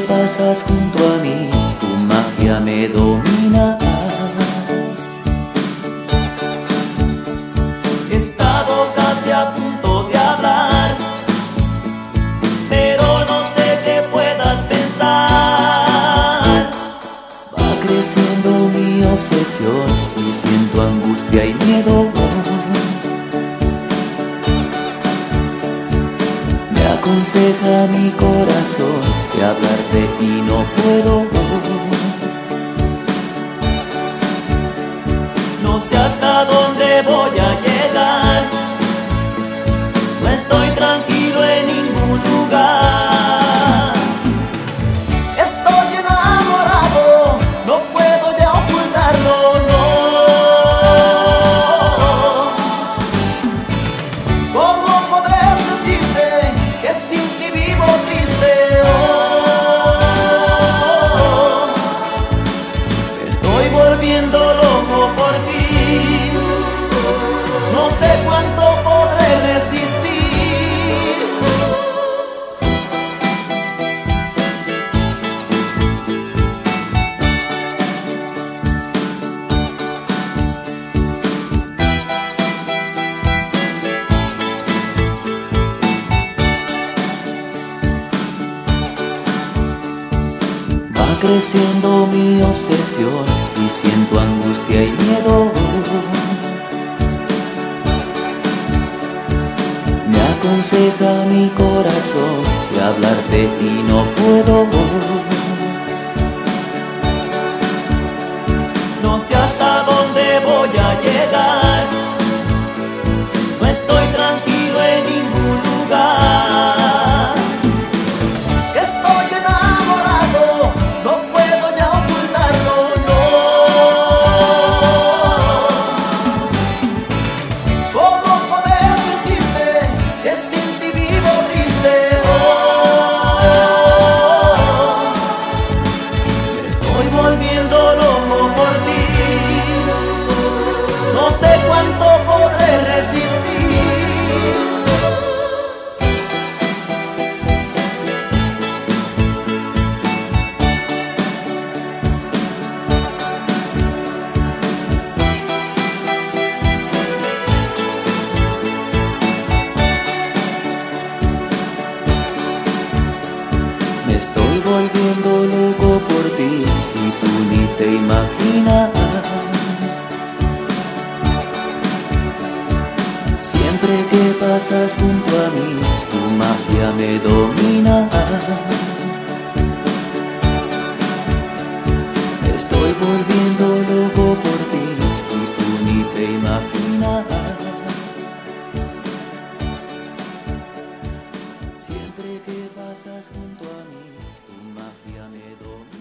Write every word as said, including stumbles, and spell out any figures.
pasas junto a mí, tu magia me domina. He estado casi a punto de hablar, pero no sé qué puedas pensar. Va creciendo mi obsesión y siento angustia y miedo. Me aconseja mi corazón de hablarte y no puedo. No sé hasta dónde voy a llegar. No estoy tranquilo en ningún lugar. Estoy enamorado, no puedo ya ocultarlo, no. ¿Cómo poder decirte que sin ti vivo triste? Oh, me estoy volviendo loco por ti. No sé cuánto podré resistir. Va creciendo mi obsesión y siento angustia y miedo. Me aconseja mi corazón de hablarte y no puedo. No sé hasta dónde voy a llegar. No estoy tranquilo en ningún lugar. Estoy enamorado, no puedo ya ocultarlo, no. ¿Cómo poder decirte que sin ti vivo triste? Oh, me estoy volviendo loco por ti. No sé cuánto podré resistir. Me estoy volviendo loco por ti y tú ni te imaginas. Siempre que pasas junto a mí, tu magia me domina. Me estoy volviendo loco por ti y tú ni te imaginas. Siempre que pasas junto a mí, tu magia me domina.